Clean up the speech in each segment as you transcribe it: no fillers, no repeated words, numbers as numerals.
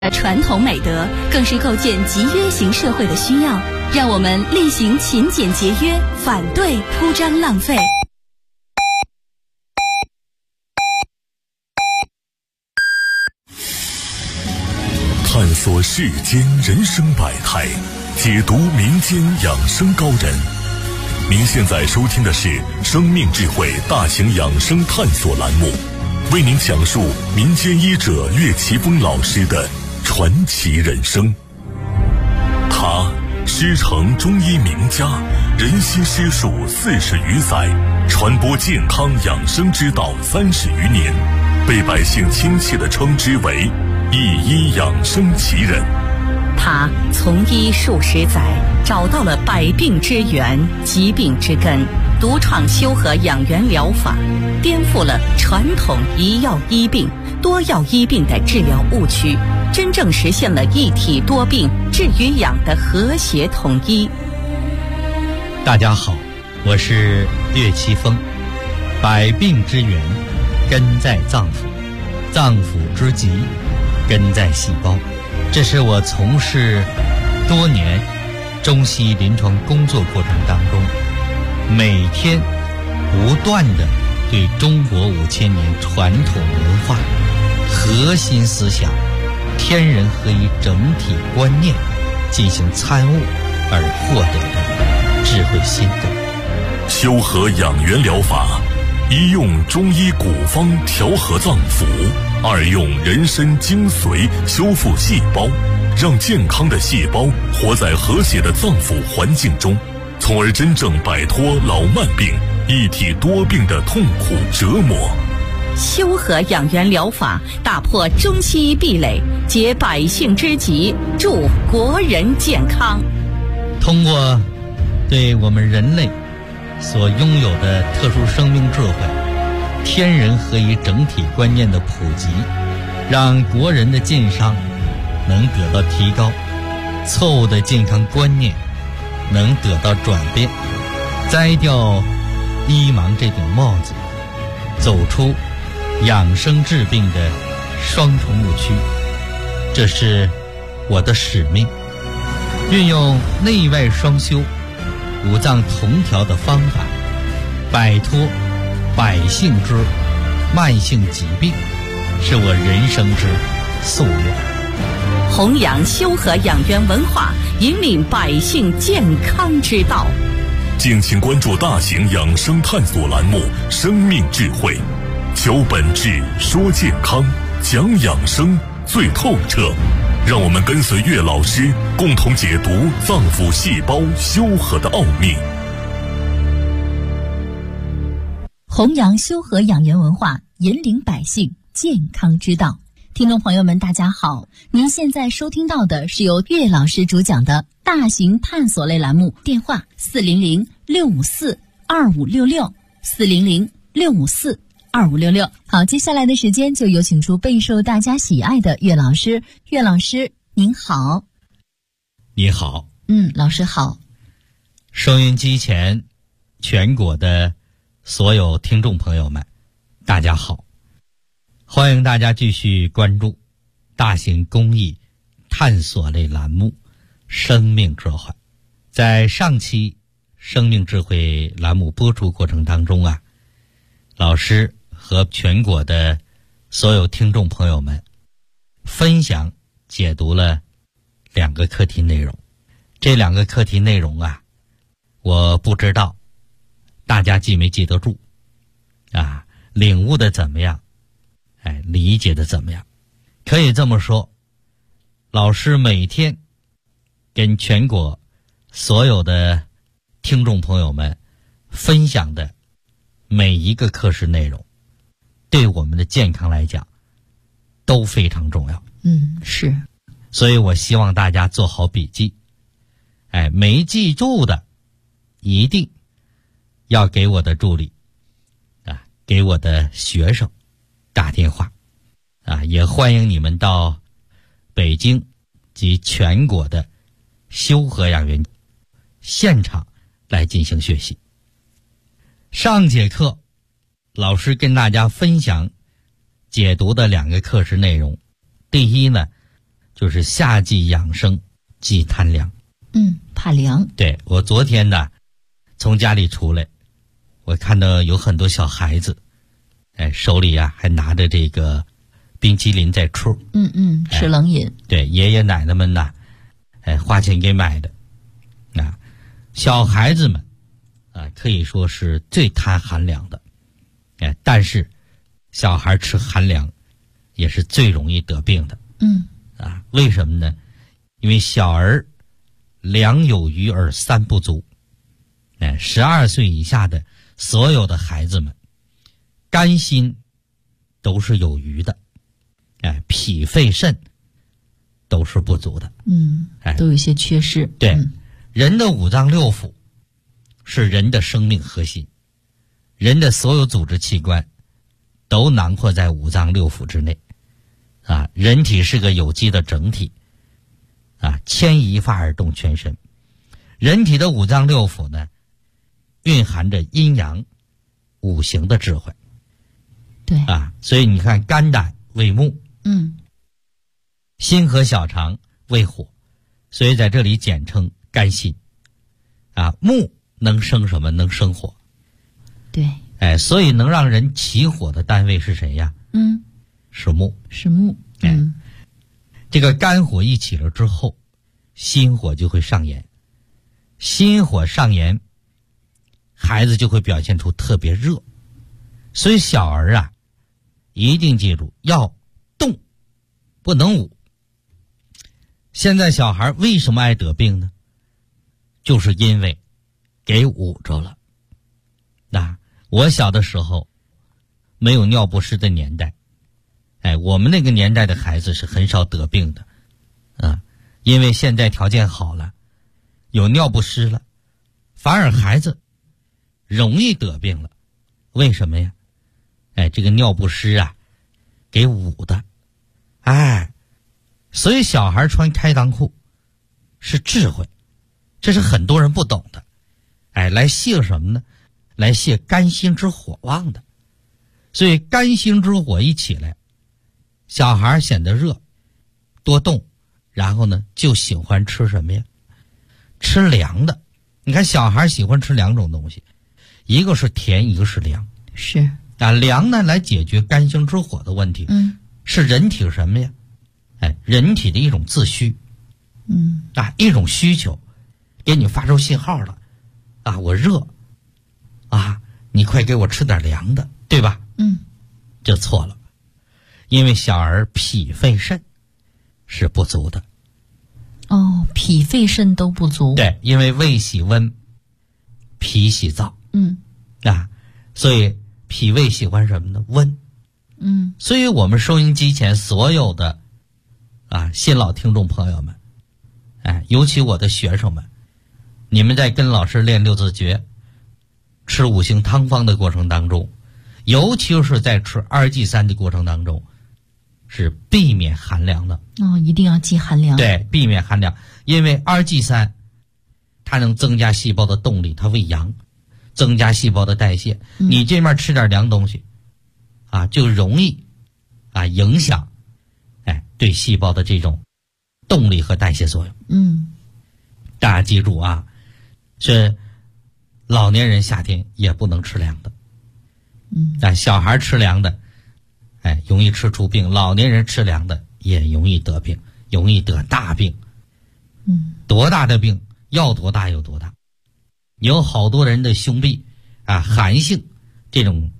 传统美德，更是构建集约型社会的需要。让我们力行勤俭节约，反对铺张浪费。 探索世间人生百态，解读民间养生高人。您现在收听的是生命智慧大型养生探索栏目，为您讲述民间医者岳奇峰老师的传奇人生。他师承中医名家，人心师术40余载，传播健康养生之道30余年，被百姓亲切地称之为一医养生奇人。 他从医数十载，找到了百病之源、疾病之根，独创修和养元疗法，颠覆了传统一药医病、多药医病的治疗误区，真正实现了一体多病、治与养的和谐统一。 大家好，我是岳奇峰。百病之源根在脏腑，脏腑之疾根在细胞。这是我从事多年中西医临床工作过程当中，每天不断地对中国5000年传统文化核心思想天人合一整体观念进行参悟而获得的智慧心得。 修和养元疗法，一用中医古方调和脏腑，二用人参精髓修复细胞，让健康的细胞活在和谐的脏腑环境中，从而真正摆脱老慢病、一体多病的痛苦折磨。 修和养元疗法打破中西医壁垒，解百姓之急，助国人健康。 通过对我们人类所拥有的特殊生命智慧、天人合一整体观念的普及，让国人的健康能得到提高，错误的健康观念能得到转变，摘掉医盲这顶帽子，走出养生治病的双重误区。这是我的使命，运用内外双修、五脏同调的方法，摆脱百姓之慢性疾病，是我人生之夙愿。 弘扬修和养元文化，引领百姓健康之道。 敬请关注大型养生探索栏目《生命智慧》，求本质，说健康，讲养生最透彻。让我们跟随岳老师，共同解读脏腑细胞修和的奥秘。 弘扬修和养元文化，引领百姓健康之道。听众朋友们，大家好，您现在收听到的是由岳老师主讲的大型探索类栏目，电话400-654-2566，400-654-2566。好，接下来的时间就有请出备受大家喜爱的岳老师。岳老师您好。 你好。 老师好。 收音机前全国的所有听众朋友们，大家好，欢迎大家继续关注大型公益探索类栏目生命智慧。在上期生命智慧栏目播出过程当中啊，老师和全国的所有听众朋友们分享解读了2个课题内容。这2个课题内容啊，我不知道大家记没记得住啊，领悟的怎么样，理解的怎么样。可以这么说，老师每天跟全国所有的听众朋友们分享的每一个课时内容，对我们的健康来讲都非常重要。 是。 所以我希望大家做好笔记，没记住的一定要给我的助理给我的学生打电话也欢迎你们到北京及全国的修和养元现场来进行学习。上节课老师跟大家分享解读的2个课时内容，第一呢就是夏季养生忌贪凉。 怕凉。 对，我昨天呢从家里出来，我看到有很多小孩子，手里还拿着这个冰淇淋在吃。 吃冷饮。 对，爷爷奶奶们呢花钱给买的。小孩子们可以说是最贪寒凉的。但是小孩吃寒凉也是最容易得病的。为什么呢？因为小儿粮有余而三不足。12岁以下的所有的孩子们，肝心都是有余的，脾肺肾都是不足的。 都有一些缺失。 对，人的五脏六腑是人的生命核心，人的所有组织器官都囊括在五脏六腑之内。人体是个有机的整体。牵一发而动全身。人体的五脏六腑呢，蕴含着阴阳五行的智慧。 对。 所以你看，肝胆为木，心和小肠为火，所以在这里简称肝心。木能生什么？能生火。 对。 所以能让人起火的单位是谁呀？是木。 是木。 这个肝火一起了之后，心火就会上炎。心火上炎，孩子就会表现出特别热。所以小儿一定记住要动，不能捂。现在小孩为什么爱得病呢？就是因为给捂着了。我小的时候没有尿不湿的年代，我们那个年代的孩子是很少得病的。因为现在条件好了，有尿不湿了，反而孩子容易得病了。为什么呀？这个尿不湿给捂的。所以小孩穿开裆裤是智慧，这是很多人不懂的。来泄什么呢？来泄肝心之火旺的。所以肝心之火一起来，小孩显得热，多动，然后呢就喜欢吃什么呀？吃凉的。你看小孩喜欢吃两种东西，一个是甜，一个是凉。 是。 凉呢来解决肝心之火的问题。是人体什么呀？人体的一种自需。一种需求，给你发出信号了。我热。你快给我吃点凉的，对吧？这错了。因为小儿脾肺肾是不足的。 脾肺肾都不足。 对，因为胃喜温，脾喜燥。所以脾胃喜欢什么呢？温。所以我们收音机前所有的新老听众朋友们，尤其我的学生们，你们在跟老师练六字诀、吃五行汤方的过程当中，尤其是在吃2G3的过程当中，是避免寒凉的。 一定要忌寒凉。 对，避免寒凉。因为2G3它能增加细胞的动力，它为阳，增加细胞的代谢。你这面吃点凉东西就容易影响对细胞的这种动力和代谢作用。大家记住是老年人夏天也不能吃凉的。小孩吃凉的容易吃出病，老年人吃凉的也容易得病，容易得大病。多大的病要多大有多大。有好多人的胸壁寒性这种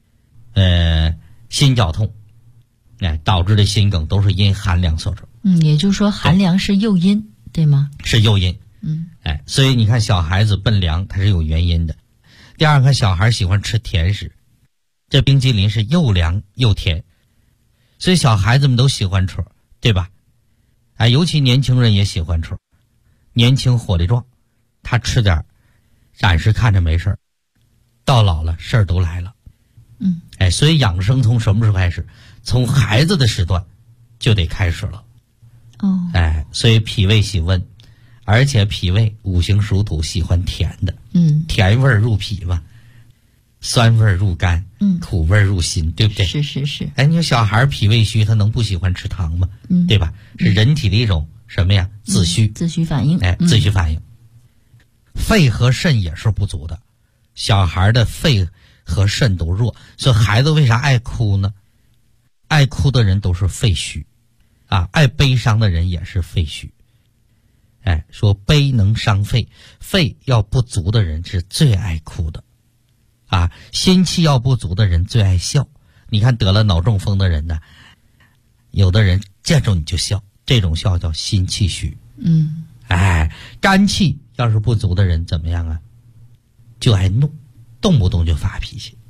心绞痛导致的心梗都是因寒凉所致。 也就是说寒凉是诱因，对吗？ 是诱因。所以你看小孩子奔凉它是有原因的。第二个，小孩喜欢吃甜食，这冰激凌是又凉又甜，所以小孩子们都喜欢吃，对吧？尤其年轻人也喜欢吃，年轻火力壮，他吃点暂时看着没事儿，到老了事儿都来了。所以养生从什么时候开始？从孩子的时段就得开始了。所以脾胃喜温，而且脾胃五行属土，喜欢甜的。甜味儿入脾嘛。 酸味入肝，苦味入心，对不对？ 是。 哎，你说小孩脾胃虚，他能不喜欢吃糖吗？对吧？是人体的一种什么呀？自虚反应。 自虚反应。肺和肾也是不足的，小孩的肺和肾都弱，所以孩子为啥爱哭呢？爱哭的人都是肺虚，爱悲伤的人也是肺虚。说悲能伤肺，肺要不足的人是最爱哭的，心气要不足的人最爱笑。你看得了脑中风的人呢，有的人见着你就笑，这种笑叫心气虚。肝气要是不足的人怎么样啊？就爱怒，动不动就发脾气。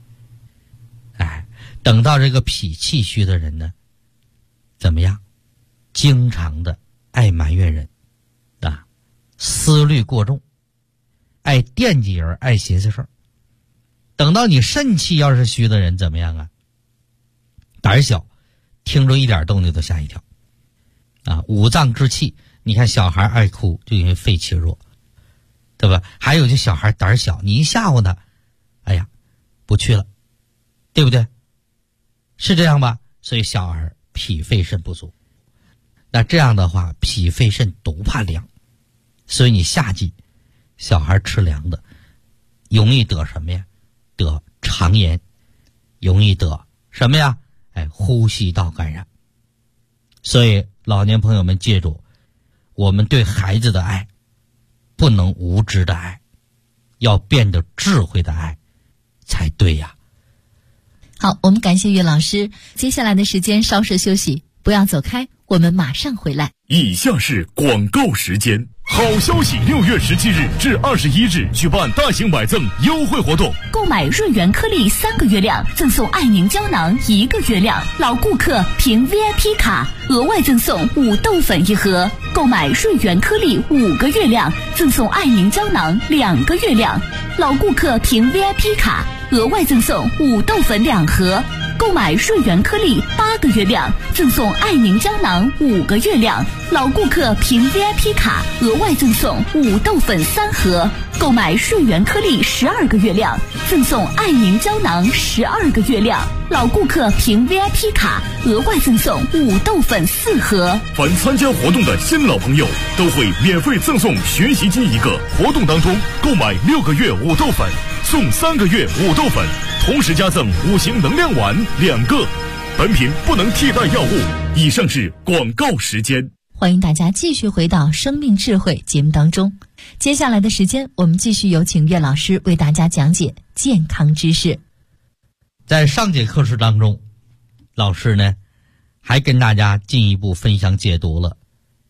等到这个脾气虚的人呢，怎么样？经常的爱埋怨人，思虑过重，爱惦记人，爱寻思事儿。等到你肾气要是虚的人怎么样啊？胆小，听着一点动静都吓一跳。五脏之气，你看小孩爱哭就因为肺气弱，对吧？还有就小孩胆小，你一吓唬他，哎呀，不去了，对不对？是这样吧？所以小孩脾肺肾不足，那这样的话脾肺肾都怕凉，所以你夏季小孩吃凉的容易得什么呀？得肠炎，容易得什么呀？呼吸道感染。所以老年朋友们记住，我们对孩子的爱不能无知的爱，要变得智慧的爱才对呀。 好，我们感谢岳老师。接下来的时间稍事休息，不要走开，我们马上回来。 以下是广告时间。好消息！6月17日至21日举办大型买赠优惠活动， 购买润元颗粒3个月量，赠送爱宁胶囊1个月量，老顾客凭 VIP 卡额外赠送5豆粉1盒；购买润元颗粒5个月量，赠送爱宁胶囊2个月量，老顾客凭 VIP 卡额外赠送5豆粉2盒；购买润元颗粒8个月量，赠送爱宁胶囊5个月量，老顾客凭 VIP 卡额外赠送5豆粉3盒；购买润元颗粒12个月量，赠送爱宁胶囊12个月量，老顾客凭 VIP 卡额外赠送5豆粉4盒。 凡参加活动的新老朋友都会免费赠送学习机1个。活动当中购买6个月5豆粉，送3个月5豆粉，同时加赠5行能量丸2个。本品不能替代药物。以上是广告时间。 欢迎大家继续回到生命智慧节目当中。接下来的时间，我们继续有请岳老师为大家讲解健康知识。 在上节课时当中，老师呢还跟大家进一步分享解读了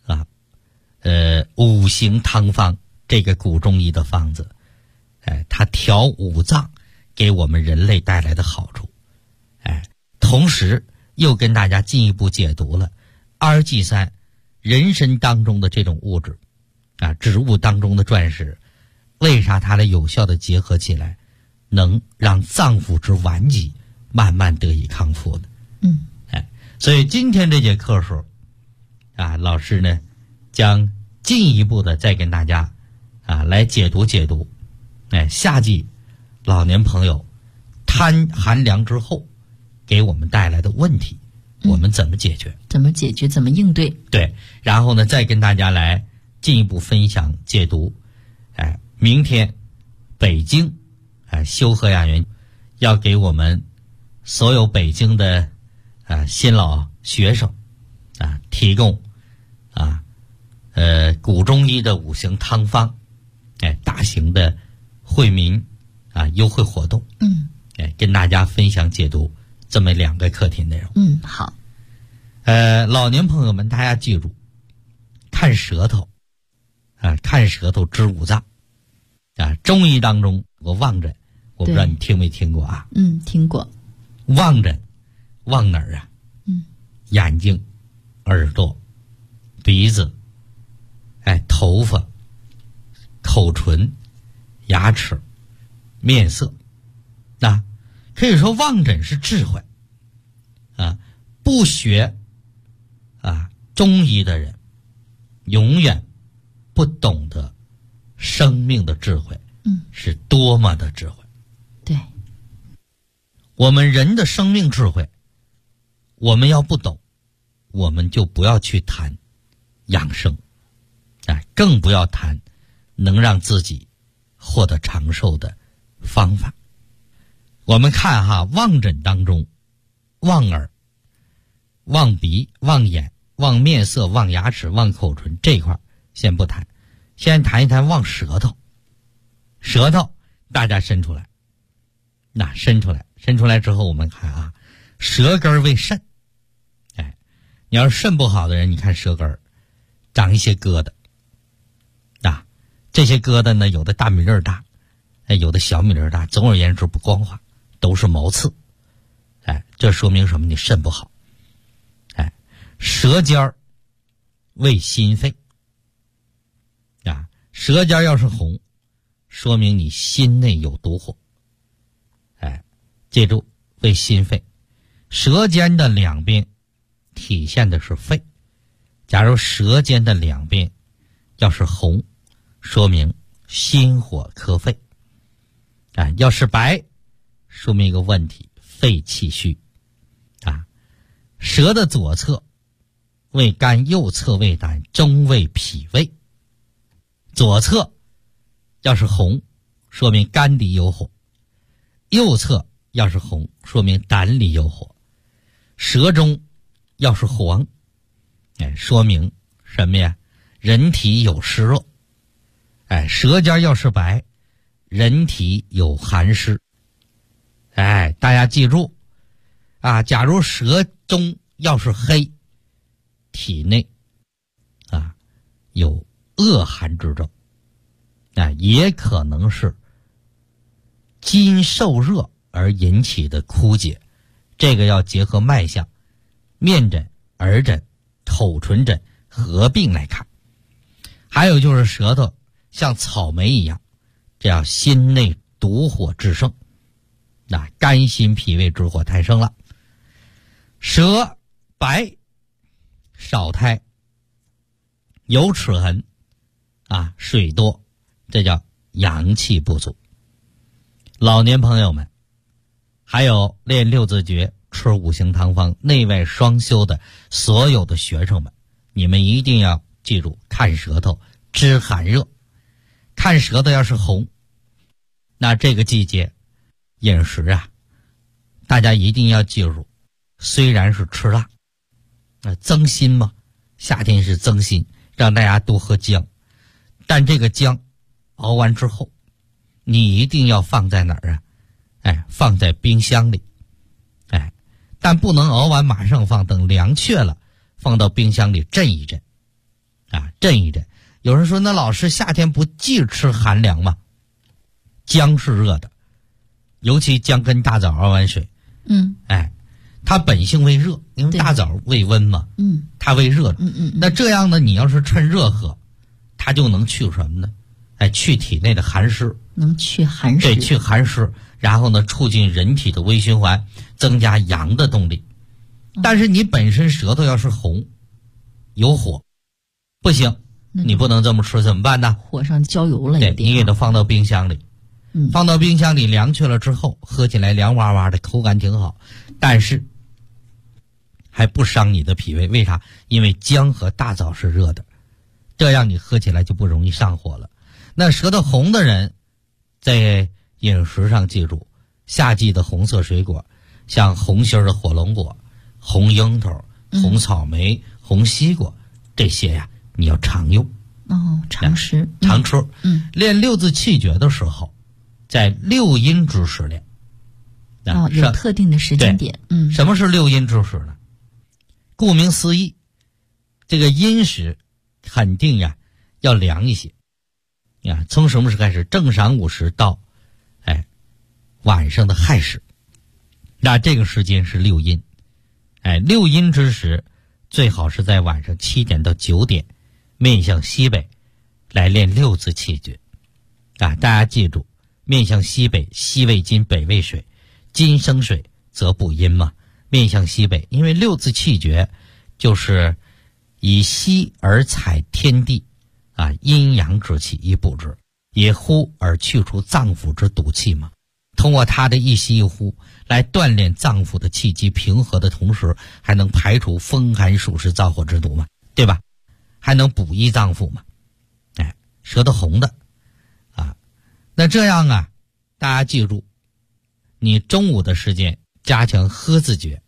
5行汤方这个古中医的方子，它调五脏给我们人类带来的好处，同时又跟大家进一步解读了阿尔济酸人参当中的这种物质植物当中的钻石，为啥它的有效的结合起来，能让脏腑之顽疾慢慢得以康复的。所以今天这节课时候老师呢将进一步的再跟大家来解读夏季老年朋友贪寒凉之后给我们带来的问题，我们怎么解决？ 怎么应对？ 对，然后呢，再跟大家来进一步分享解读。明天北京修和养元要给我们所有北京的新老学生提供古中医的5行汤方大型的惠民优惠活动。跟大家分享解读这么2个课题内容。 好。 老年朋友们，大家记住，看舌头知五脏中医当中有望诊，我不知道你听没听过听过。 望诊望哪儿眼睛、耳朵、鼻子、头发、口唇、牙齿、面色。可以说望诊是智慧不学中医的人永远不懂得生命的智慧是多么的智慧。 对， 我们人的生命智慧，我们要不懂，我们就不要去谈养生，更不要谈能让自己获得长寿的方法。我们看望诊当中，望耳、望鼻、望眼、望面色、望牙齿、望口唇这一块先不谈，先谈一谈望舌头。舌头大家伸出来，伸出来之后，我们看舌根为肾。你要是肾不好的人，你看舌根长一些疙瘩，这些疙瘩呢，有的大米粒大，有的小米粒大，总而言之不光滑，都是毛刺。这说明什么？你肾不好。舌尖为心肺，舌尖要是红，说明你心内有毒火。记住，为心肺。舌尖的两边体现的是肺，假如舌尖的两边要是红，说明心火克肺。要是白，说明一个问题，肺气虚。舌的左侧为肝，右侧为胆，中为脾胃。左侧要是红，说明肝里有火；右侧要是红，说明胆里有火。舌中要是黄，说明什么呀？人体有湿热。舌尖要是白，人体有寒湿。大家记住假如舌中要是黑，体内有恶寒之症，也可能是筋受热而引起的枯竭。这个要结合脉象、面诊、耳诊、口唇诊合并来看。还有就是舌头像草莓一样，这样心内毒火炽盛，肝心脾胃之火太盛了。舌白少苔，有齿痕水多，这叫阳气不足。老年朋友们，还有练六字诀、吃五行汤方、内外双修的所有的学生们，你们一定要记住，看舌头知寒热。看舌头要是红，那这个季节饮食大家一定要记住，虽然是吃辣，增辛嘛，夏天是增辛，让大家多喝姜，但这个姜熬完之后，你一定要放在哪儿放在冰箱里。但不能熬完马上放，等凉却了放到冰箱里镇一镇。镇一镇。有人说，那老师夏天不忌吃寒凉吗？姜是热的，尤其姜跟大枣熬完水，它本性为热，因为大枣为温嘛，它为热的。那这样呢，你要是趁热喝，它就能去什么呢？去体内的寒湿， 能去寒湿。 对，去寒湿，然后呢，促进人体的微循环，增加阳的动力。但是你本身舌头要是红，有火，不行，你不能这么吃，怎么办呢？ 火上浇油了， 对，你给它放到冰箱里，放到冰箱里凉却了之后，喝起来凉哇哇的，口感挺好，但是还不伤你的脾胃。为啥？因为姜和大枣是热的，这样你喝起来就不容易上火了。那舌头红的人，在饮食上记住，夏季的红色水果，像红心的火龙果、红樱桃、红草莓、红西瓜，这些你要常用。 常吃。 常吃。练六字气诀的时候，在六阴之时练。 有特定的时间点。 什么是六阴之时呢？顾名思义，这个阴时肯定要凉一些。从什么时开始？正晌午时到晚上的亥时，那这个时间是六阴。六阴之时最好是在晚上7点到9点，面向西北来练六字气诀。大家记住，面向西北，西为金，北为水，金生水则补阴嘛。面向西北，因为六字气诀就是以西而采天地阴阳之气以补之，以呼而去除脏腑之毒气嘛。 通过它的一吸一呼来锻炼脏腑的气机平和的同时，还能排除风寒暑湿燥火之毒嘛，对吧？还能补益脏腑嘛。舌头红的啊，那这样啊，大家记住，你中午的时间加强呵字诀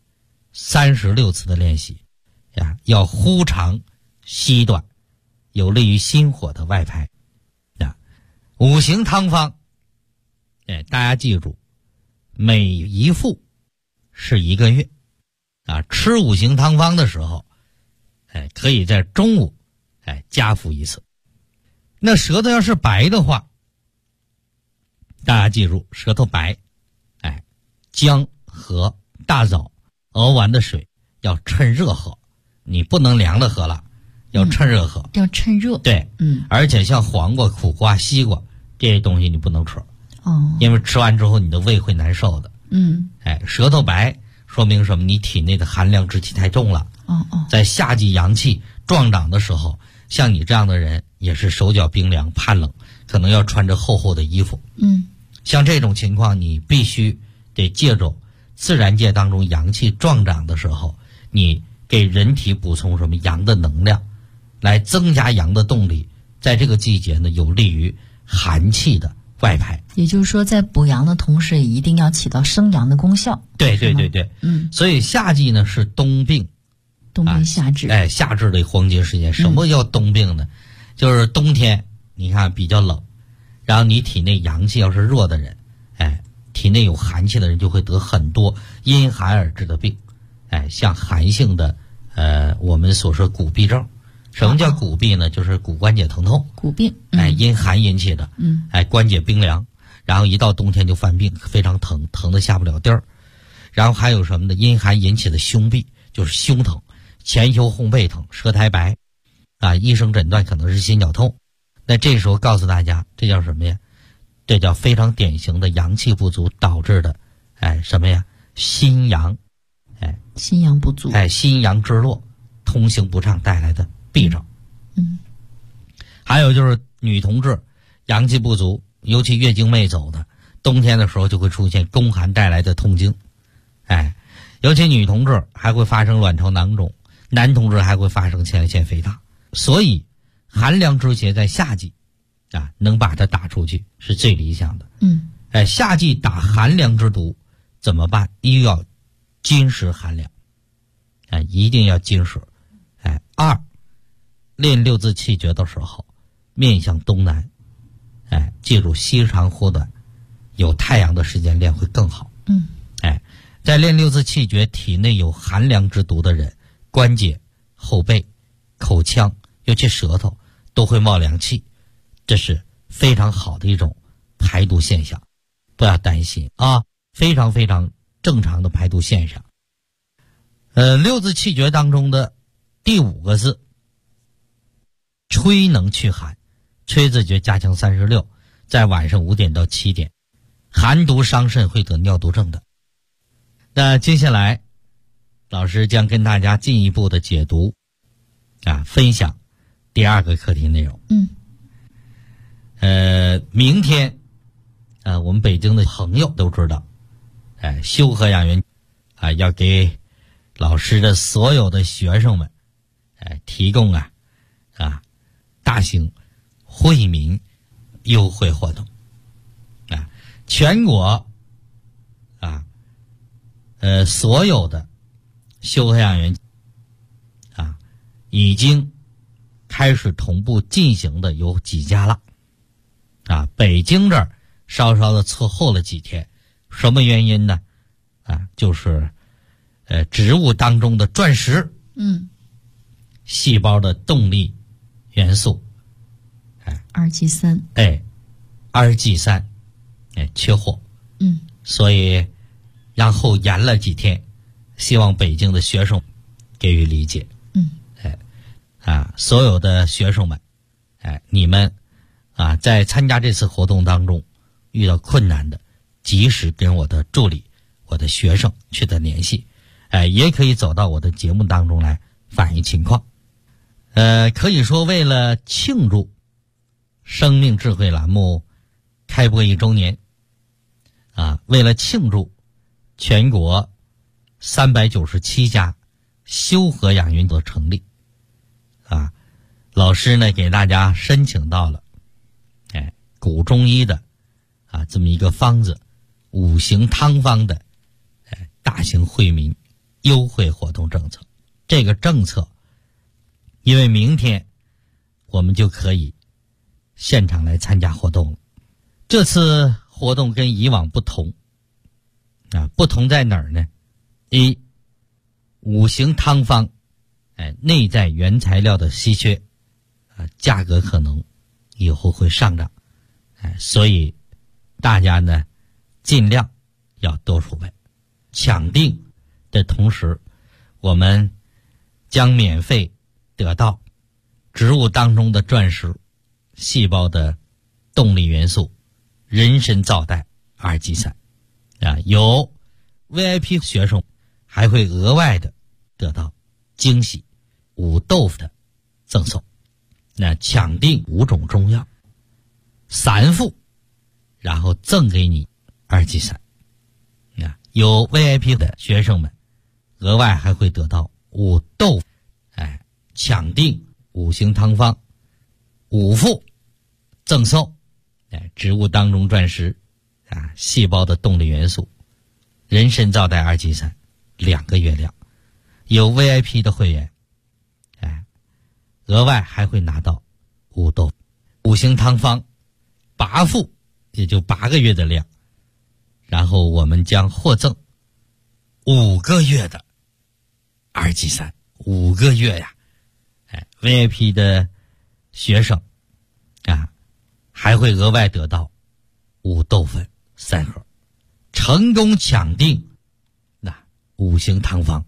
36次的练习呀，要呼长吸短，有利于心火的外排啊。五行汤方，大家记住，每一副是1个月啊。吃五行汤方的时候，可以在中午加服1次。那舌头要是白的话，大家记住，舌头白，姜和大枣熬完的水要趁热喝，你不能凉的喝了，要趁热喝， 要趁热。 对，而且像黄瓜、苦瓜、西瓜这些东西你不能吃，因为吃完之后你的胃会难受的。舌头白说明什么？你体内的寒凉之气太重了。在夏季阳气壮长的时候，像你这样的人也是手脚冰凉怕冷，可能要穿着厚厚的衣服。像这种情况，你必须得借助自然界当中阳气壮长的时候，你给人体补充什么阳的能量，来增加阳的动力，在这个季节呢，有利于寒气的外排。 也就是说，在补阳的同时，也一定要起到生阳的功效。 对。所以夏季呢是冬病夏至。 夏至的黄金时间。什么叫冬病呢？就是冬天你看比较冷，然后你体内阳气要是弱的人，体内有寒气的人就会得很多因寒而致的病。像寒性的我们所说骨痹症。什么叫骨痹呢？就是骨关节疼痛。 骨病。 因寒引起的。关节冰凉，然后一到冬天就犯病，非常疼，疼得下不了地儿。然后还有什么呢？因寒引起的胸痹，就是胸疼，前胸后背疼，舌苔白医生诊断可能是心绞痛。那这时候告诉大家，这叫什么呀？这叫非常典型的阳气不足导致的什么呀？心阳心阳不足， 心阳之弱，通行不畅带来的痹症。还有就是女同志阳气不足，尤其月经未走的，冬天的时候就会出现宫寒带来的痛经。尤其女同志还会发生卵巢囊肿，男同志还会发生前列腺肥大。所以寒凉之邪在夏季能把它打出去是最理想的。夏季打寒凉之毒怎么办？一要金石寒凉，一定要金石。二，练6字气诀的时候面向东南，记住吸长呼短，有太阳的时间练会更好。在练6字气诀，体内有寒凉之毒的人，关节、后背、口腔，尤其舌头都会冒凉气，这是非常好的一种排毒现象，不要担心非常非常正常的排毒现象。6字气诀当中的第5个字，吹能去寒，吹字诀加强36，在晚上5点到7点，寒毒伤肾会得尿毒症的。那接下来老师将跟大家进一步的解读分享第2个课题内容。明天我们北京的朋友都知道，修和养元要给老师的所有的学生们提供大型惠民优惠活动。全国所有的修和养元已经开始同步进行的有几家了北京这儿稍稍的错后了几天。什么原因呢？就是植物当中的钻石细胞的动力元素 2G3 2G3缺货所以然后延了几天，希望北京的学生给予理解。所有的学生们你们在参加这次活动当中遇到困难的，及时跟我的助理、我的学生取得联系，也可以走到我的节目当中来反映情况。可以说为了庆祝生命智慧栏目开播1周年， 为了庆祝全国397家修和养元的成立老师呢给大家申请到了古中医的这么一个方子5行汤方的大型惠民优惠活动政策。这个政策因为明天我们就可以现场来参加活动了。这次活动跟以往不同不同在哪儿呢？一，5行汤方内在原材料的稀缺价格可能以后会上涨所以大家呢尽量要多储备。抢订的同时，我们将免费得到植物当中的钻石、细胞的动力元素、人参皂苷二基三有 VIP 学生还会额外的得到惊喜5豆腐的赠送。抢订5种中药3副，然后赠给你二基三有 VIP 的学生们额外还会得到5豆腐抢订5行汤方5副赠送植物当中钻石细胞的动力元素、人参皂苷二基三2个月量。有 VIP 的会员额外还会拿到5豆腐5行汤方8副，也就8个月的量，然后我们将获赠5个月的二基三5个月呀VIP 的学生还会额外得到5豆粉3盒。成功抢订5行汤方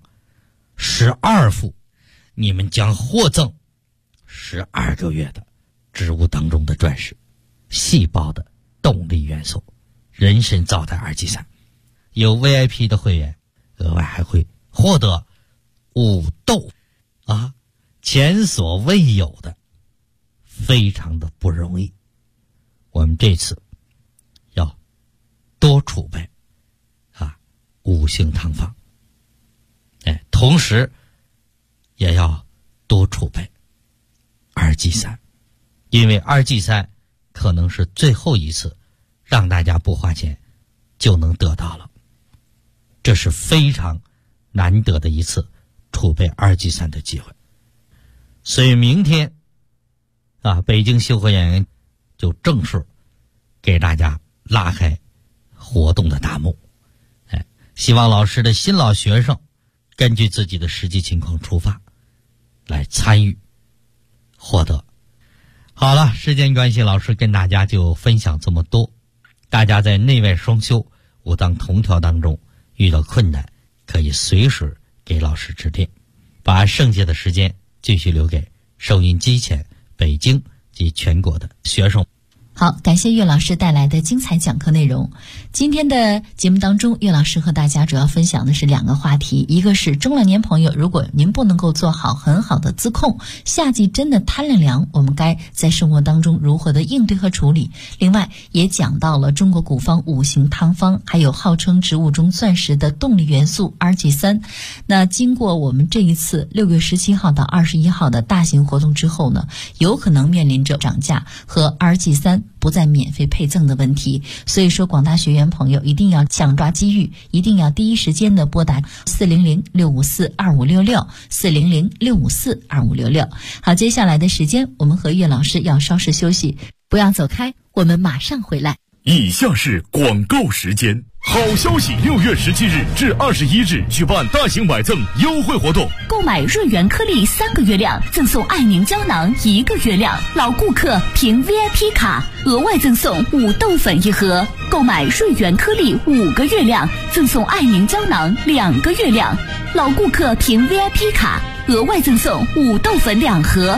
12副，你们将获赠12个月的植物当中的钻石、细胞的动力元素、人参皂苷二基三。有 VIP 的会员额外还会获得5豆前所未有的，非常的不容易。我们这次要多储备5行汤方同时也要多储备二基三，因为二基三可能是最后一次让大家不花钱就能得到了，这是非常难得的一次储备二基三的机会。所以明天北京修和养元就正式给大家拉开活动的大幕希望老师的新老学生根据自己的实际情况出发来参与获得。好了，时间关系，老师跟大家就分享这么多。大家在内外双修、五脏同调当中遇到困难，可以随时给老师指点，把剩下的时间继续留给收音机前北京及全国的学生。 好，感谢岳老师带来的精彩讲课内容。今天的节目当中，岳老师和大家主要分享的是2个话题，一个是中老年朋友，如果您不能够做好很好的自控，夏季真的贪了凉，我们该在生活当中如何的应对和处理。另外也讲到了中国古方5行汤方，还有号称植物中钻石的动力元素二基三。那经过我们这一次6月17号到21号的大型活动之后呢，有可能面临着涨价和二基三不再免费配赠的问题，所以说广大学员朋友一定要抢抓机遇，一定要第一时间的拨打400-654-2566 400-654-2566。好，接下来的时间我们和岳老师要稍事休息，不要走开，我们马上回来。 以下是广告时间。好消息！6月17日至21日举办大型买赠优惠活动， 购买瑞元颗粒3个月量赠送爱宁胶囊1个月量，老顾客凭 VIP 卡额外赠送5豆粉1盒，购买瑞元颗粒5个月量赠送爱宁胶囊2个月量，老顾客凭 VIP 卡额外赠送5豆粉2盒，购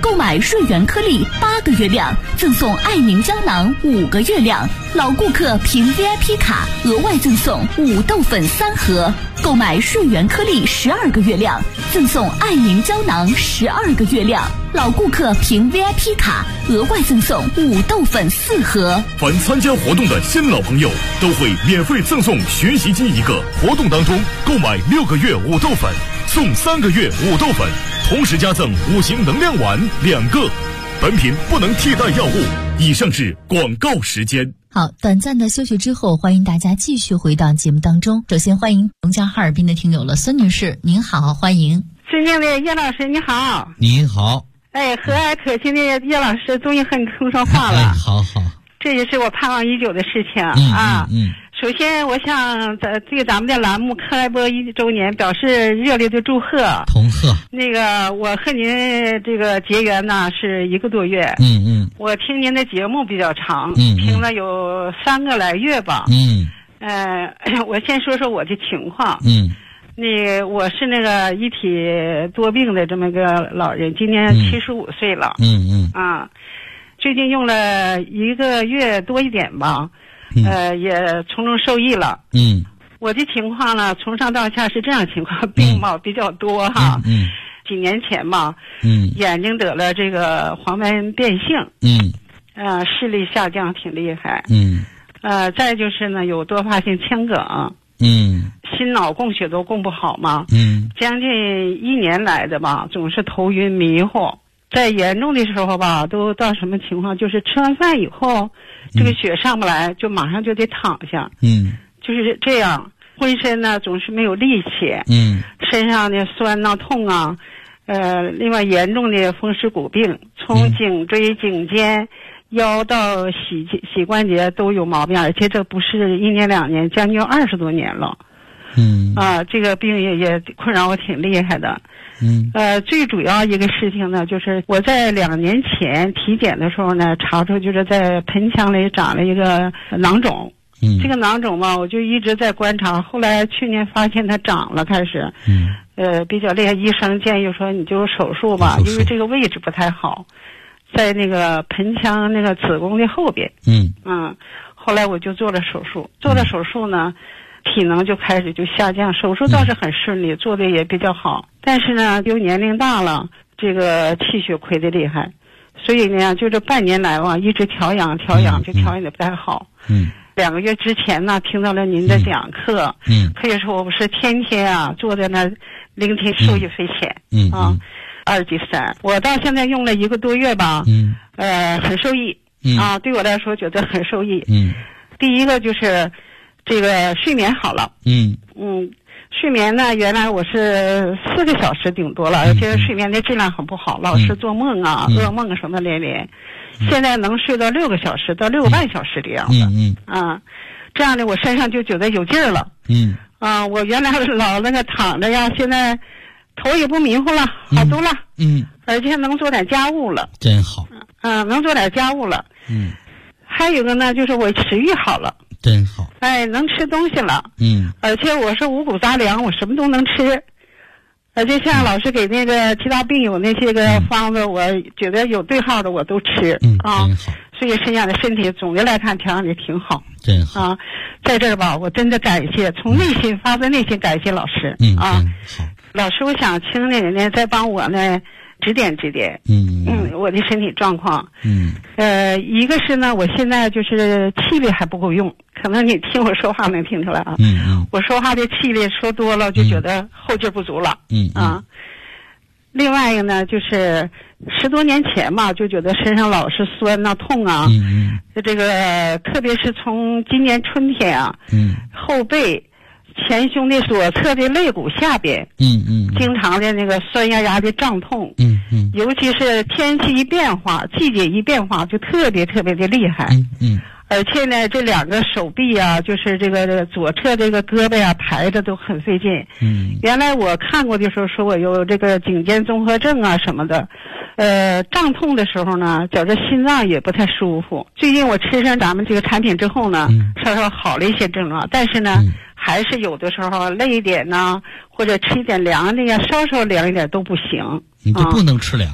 购买瑞元颗粒8个月量，赠送爱凝胶囊5个月量。老顾客凭 VIP 卡额外赠送5豆粉3盒。购买瑞元颗粒12个月量，赠送爱凝胶囊12个月量。老顾客凭 VIP 卡额外赠送5豆粉4盒。 凡参加活动的新老朋友都会免费赠送学习机1个。活动当中购买6个月5豆粉，送3个月5豆粉，同时加赠5行能量丸2个。本品不能替代药物。以上是广告时间。 好，短暂的休息之后，欢迎大家继续回到节目当中。首先欢迎龙江哈尔滨的听友了，孙女士，您好，欢迎。 尊敬的叶老师，你好。 您好。 哎，和蔼可亲的叶老师终于和你通上话了。 哎，好好。 这也是我盼望已久的事情首先，我想对咱们的栏目开播1周年表示热烈的祝贺， 同贺。 那个，我和您这个结缘呢是1个多月。我听您的节目比较长，听了有3个来月吧。我先说说我的情况。我是那个一体多病的这么个老人，今年75岁了。最近用了1个月多一点吧。也从中受益了。我的情况呢，从上到下是这样情况，病嘛比较多哈。几年前嘛，眼睛得了这个黄斑变性。视力下降挺厉害。再就是呢，有多发性腔梗。心脑供血都供不好嘛。将近1年来的吧，总是头晕迷糊。在严重的时候吧，都到什么情况？就是吃完饭以后，这个血上不来，就马上就得躺下。就是这样，浑身呢总是没有力气。身上的酸呐、痛啊，另外严重的风湿骨病，从颈椎、颈肩、腰到膝关节都有毛病，而且这不是1年2年，将近20多年了。这个病也困扰我挺厉害的。最主要一个事情呢，就是我在2年前体检的时候呢，查出就是在盆腔里长了一个囊肿。这个囊肿嘛，我就一直在观察，后来去年发现它长了，开始比较厉害，医生建议说你就手术吧，因为这个位置不太好，在那个盆腔那个子宫的后边。后来我就做了手术，做了手术呢，体能就开始就下降，手术倒是很顺利，做的也比较好，但是呢又年龄大了，这个气血亏得厉害，所以呢就这半年来吧，一直调养就调养的不太好。2个月之前呢，听到了您的讲课，可以说我不是天天啊坐在那聆听，受益匪浅。2级3，我到现在用了1个多月吧，很受益。对我来说觉得很受益。第一个就是这个睡眠好了。睡眠呢，原来我是4个小时顶多了，而且睡眠的质量很不好，老是做梦啊、噩梦什么连连。现在能睡到6个小时到6个半小时的样子。这样的我身上就觉得有劲儿了。我原来老那个躺着呀，现在头也不迷糊了，好多了。而且能做点家务了。 真好。 能做点家务了。还有一个呢，就是我食欲好了。 真好。 能吃东西了。而且我是五谷杂粮，我什么都能吃。而且像老师给那个其他病友那些个方子，我觉得有对号的我都吃。 真好。 所以身上的身体总的来看调养的挺好。 真好。 在这儿吧，我真的感谢，从内心发自内心感谢老师。 好。 老师，我想请那人呢再帮我呢指点指点。我的身体状况。一个是呢，我现在就是气力还不够用，可能你听我说话能听出来啊。我说话的气力说多了就觉得后劲不足了。另外一个呢，就是10多年前嘛，就觉得身上老是酸呐、痛啊。这个特别是从今年春天啊，后背、前胸的左侧的肋骨下边，经常的那个酸压压的胀痛。尤其是天气一变化，季节一变化，就特别特别的厉害。而且呢，这2个手臂啊，就是这个左侧这个胳膊呀，抬着都很费劲。原来我看过的时候说我有这个颈肩综合症啊什么的。胀痛的时候呢，觉着心脏也不太舒服。最近我吃上咱们这个产品之后呢，稍稍好了一些症状，但是呢，还是有的时候累一点呢，或者吃一点凉的呀，稍稍凉一点都不行。 你就不能吃凉的。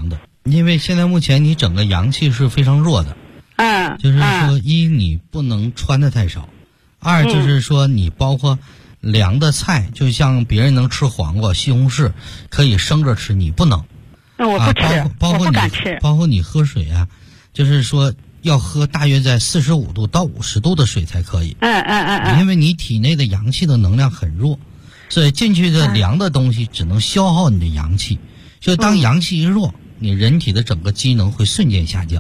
因为现在目前你整个阳气是非常弱的。就是说，一你不能穿的太少，二就是说你包括凉的菜，就像别人能吃黄瓜、西红柿，可以生着吃，你不能。 我不吃， 包括我不敢吃。 包括你喝水啊，就是说要喝大约在45度到50度的水才可以。因为你体内的阳气的能量很弱，所以进去的凉的东西只能消耗你的阳气。就当阳气一弱，你人体的整个机能会瞬间下降。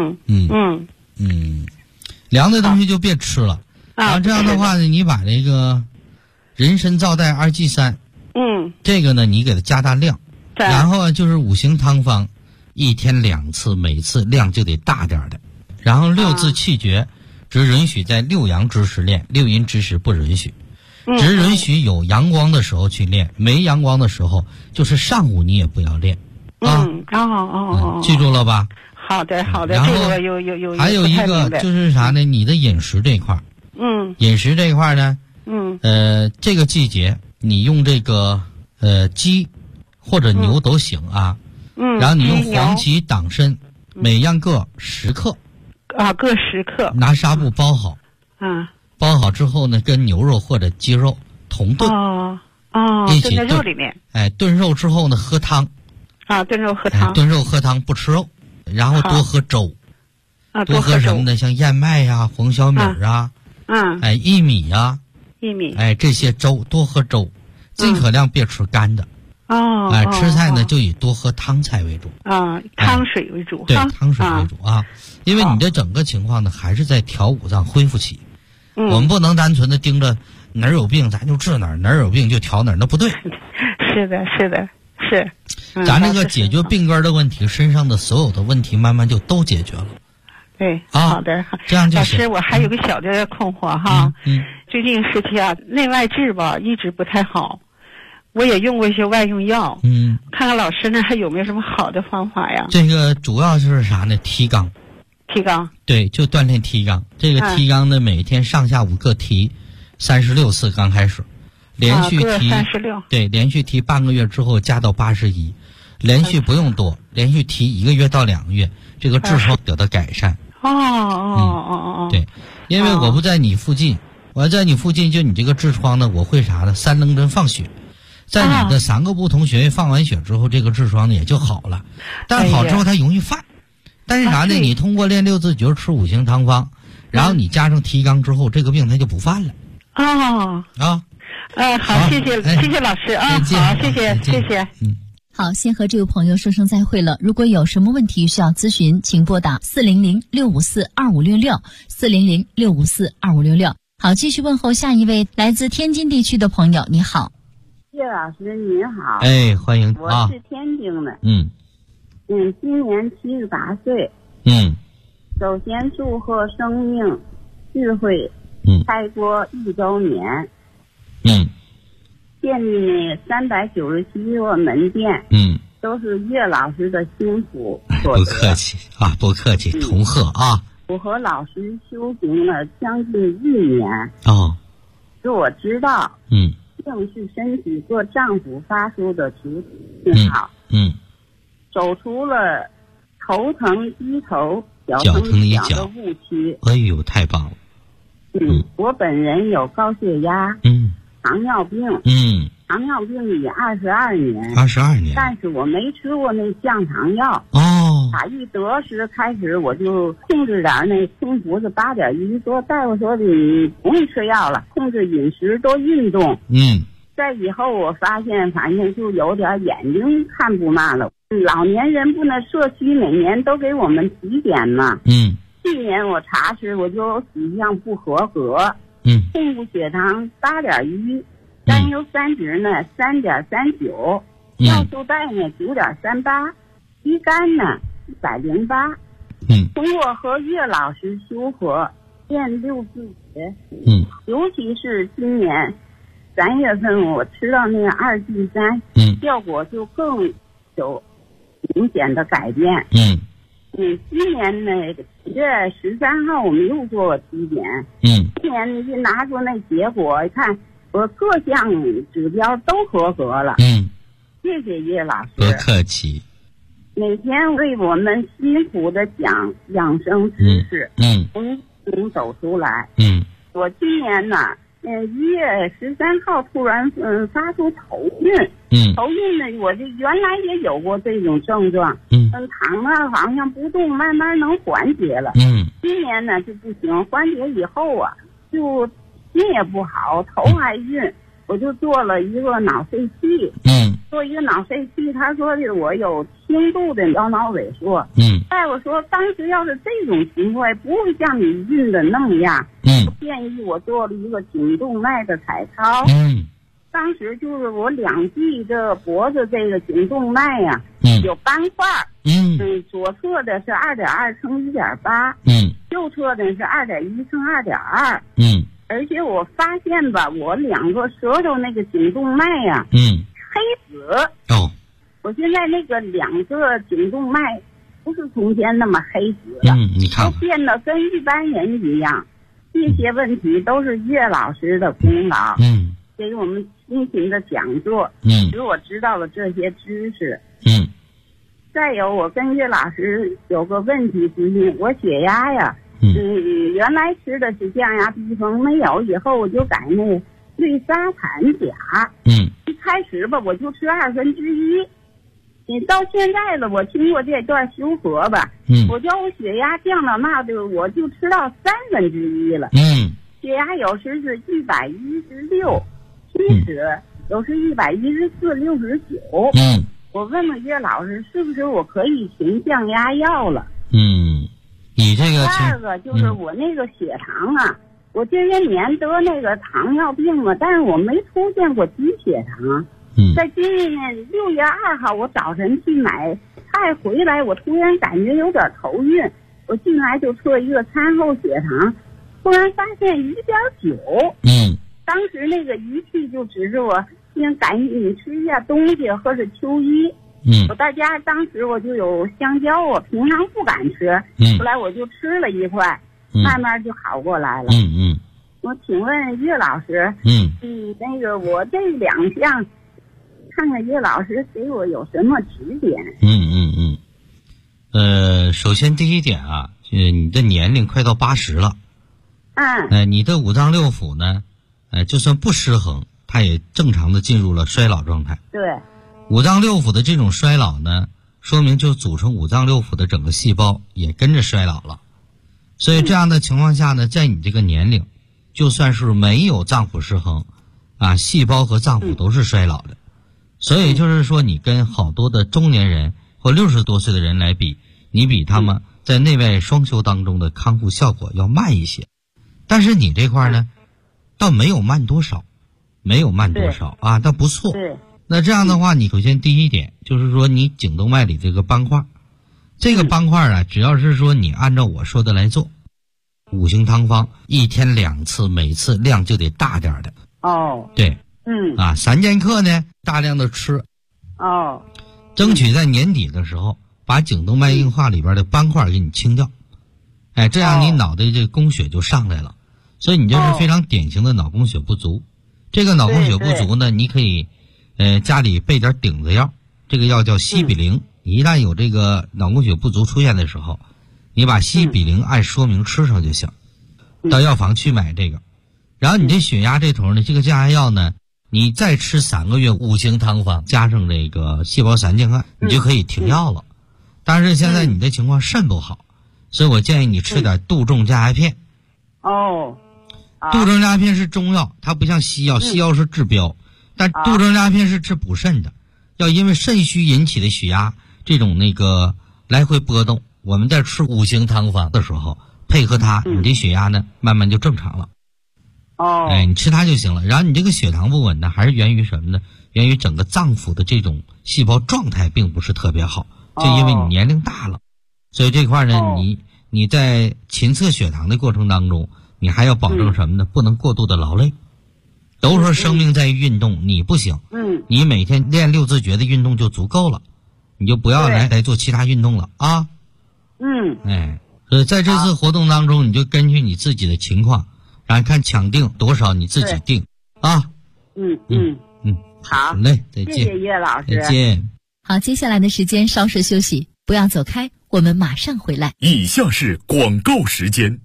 凉的东西就别吃了。然后这样的话呢，你把这个人参皂苷2剂3，这个呢你给它加大量，然后就是5行汤方，1天2次，每次量就得大点的。然后6字气诀，只允许在6阳之时练，6阴之时不允许，只允许有阳光的时候去练，没阳光的时候就是上午你也不要练。记住了吧？ 好的。 然后这个有还有一个就是啥呢？你的饮食这块饮食这块呢，这个季节你用这个鸡或者牛都行啊。然后你用黄芪、党参，每样各10克。 各10克。 拿纱布包好。包好之后呢，跟牛肉或者鸡肉同炖。一起炖在肉里面。 炖肉之后呢，喝汤。 炖肉喝汤。 炖肉喝汤不吃肉，然后多喝粥。多喝什么呢？像燕麦呀、黄小米啊。薏米呀。这些粥多喝粥，尽可量别吃干的。吃菜呢就以多喝汤菜为主。 汤水为主。 对，汤水为主啊。因为你这整个情况呢，还是在调五脏恢复期。我们不能单纯的盯着哪儿有病咱就治哪儿，哪儿有病就调哪儿，那不对。 是的。 咱这个解决病根的问题，身上的所有的问题慢慢就都解决了。 对，好的。 这样就行。 老师，我还有个小的困惑哈。最近时期内外治吧一直不太好，我也用过一些外用药。看看老师呢还有没有什么好的方法呀？ 这个主要就是啥呢？提肛。对，就锻炼提肛。这个提肛呢，每天上下午各提36次，刚开始。连续提36，对，连续提半个月之后加到81，连续不用多，连续提1个月到2个月，这个痔疮得到改善。对，因为我不在你附近，我要在你附近，就你这个痔疮呢，我会啥呢？3棱针放血，在你的3个不同穴位放完血之后，这个痔疮呢也就好了。但好之后它容易犯，但是啥呢？你通过练6字诀、吃5行汤方，然后你加上提肛之后，这个病它就不犯了。 好，谢谢老师啊，好，谢谢。 好，先和这位朋友说声再会了。如果有什么问题需要咨询，请拨打400-654-2566，400-654-2566。好，继续问候下一位来自天津地区的朋友，你好。 叶老师您好。 欢迎。 我是天津的。今年78岁。首先祝贺生命智慧开播1周年。店里呢397个门店，都是岳老师的幸福所得。 不客气，同贺啊！ 我和老师修行了将近1年。是我知道，病是身体各脏腑发出的主信号。走出了头疼低头、脚疼一脚的误区。 哎呦，太棒了！ 我本人有高血压。糖尿病，糖尿病已22年，但是我没吃过那降糖药。打一得时开始，我就控制点那空腹是8.1，说大夫说你不用吃药了，控制饮食多运动。在以后我发现，反正就有点眼睛看不嘛了。老年人不能社区每年都给我们体检嘛。去年我查时我就几项不合格。控制血糖8.1，甘油三酯呢3.39，尿素带呢9.38，乙肝呢108。通过和岳老师修和练6字诀，尤其是今年3月份我吃到那个2剂3，效果就更有明显的改变。今年呢9月13号我们又做过体检。今年一拿出那结果，一看我各项指标都合格了。谢谢叶老师。 不客气。 每天为我们辛苦的讲养生知识，能走出来。我今年呢，1月13号突然发出头晕，头晕呢，我这原来也有过这种症状，躺那好像不动，慢慢能缓解了。今年呢就不行，缓解以后啊，就心也不好，头还晕，我就做了一个脑肺气。做一个脑肺气，他说的我有轻度的腰脑萎缩。大夫说当时要是这种情况不会像你晕的那么样，建议我做了一个颈动脉的彩超。当时就是我2臂的脖子这个颈动脉呀，有斑块。左侧的是2.2乘1.8，右侧的是2.1乘2.2。而且我发现吧，我2个舌头那个颈动脉呀，黑紫。我现在那个2个颈动脉不是从前那么黑紫了， 你看都变得跟一般人一样。这些问题都是岳老师的功劳，给我们辛勤的讲座，使我知道了这些知识。再有，我跟岳老师有个问题咨询，我血压呀，原来吃的是降压避风，没有以后我就改那氯沙坦钾。一开始吧，我就吃1/2。到现在了，我经过这段修和吧，我叫我血压降到那的，我就吃到1/3了。血压有时是116，70，有时114、69。我问问岳老师，是不是我可以停降压药了？ 你这个第二个就是我那个血糖啊，我这些年得那个糖尿病嘛，但是我没出现过低血糖。在今年6月2号，我早晨去买菜回来，我突然感觉有点头晕，我进来就测一个餐后血糖，突然发现1.9。当时那个仪器就指示我应赶紧吃一下东西，喝着秋衣。我在家当时我就有香蕉，我平常不敢吃，后来我就吃了一块，慢慢就好过来了。我请问岳老师，那个我这2项，看看岳老师给我有什么指点。 首先第一点啊，你的年龄快到80了。你的5脏6腑呢，就算不失衡，它也正常的进入了衰老状态。 对。 5脏6腑的这种衰老呢，说明就组成5脏6腑的整个细胞也跟着衰老了。所以这样的情况下呢，在你这个年龄，就算是没有脏腑失衡啊，细胞和脏腑都是衰老的。所以就是说，你跟好多的中年人或60多岁的人来比，你比他们在内外双修当中的康复效果要慢一些。但是你这块呢，倒没有慢多少，啊，倒不错。那这样的话，你首先第一点就是说，你颈动脉里这个斑块，这个斑块啊，只要是说你按照我说的来做，5行汤方1天2次，每次量就得大点的。对。3剑客呢，大量的吃。争取在年底的时候，把颈动脉硬化里边的斑块给你清掉。这样你脑袋这个供血就上来了。所以你这是非常典型的脑供血不足。这个脑供血不足呢，你可以家里备点顶子药，这个药叫西比灵。一旦有这个脑供血不足出现的时候，你把西比灵按说明吃上就行，到药房去买这个。然后你这血压这头呢，这个降压药呢，你再吃3个月5行汤方加上这个细胞散净胺，你就可以停药了。但是现在你的情况肾不好，所以我建议你吃点杜仲降压片。杜仲降压片是中药，它不像西药，西药是治标，但杜仲降压片是治补肾的。要因为肾虚引起的血压这种那个来回波动，我们在吃5行汤方的时候配合它，你这血压呢慢慢就正常了。你吃它就行了。然后你这个血糖不稳呢，还是源于什么呢？源于整个脏腑的这种细胞状态并不是特别好，就因为你年龄大了。所以这块呢，你在勤测血糖的过程当中，你还要保证什么呢？不能过度的劳累。都说生命在于运动，你不行。你每天练6字诀的运动就足够了，你就不要来做其他运动了啊。所以在这次活动当中，你就根据你自己的情况，然后看抢定多少你自己定啊。 好嘞，再见。 谢谢岳老师。 再见。 好，接下来的时间稍事休息，不要走开，我们马上回来。 以下是广告时间。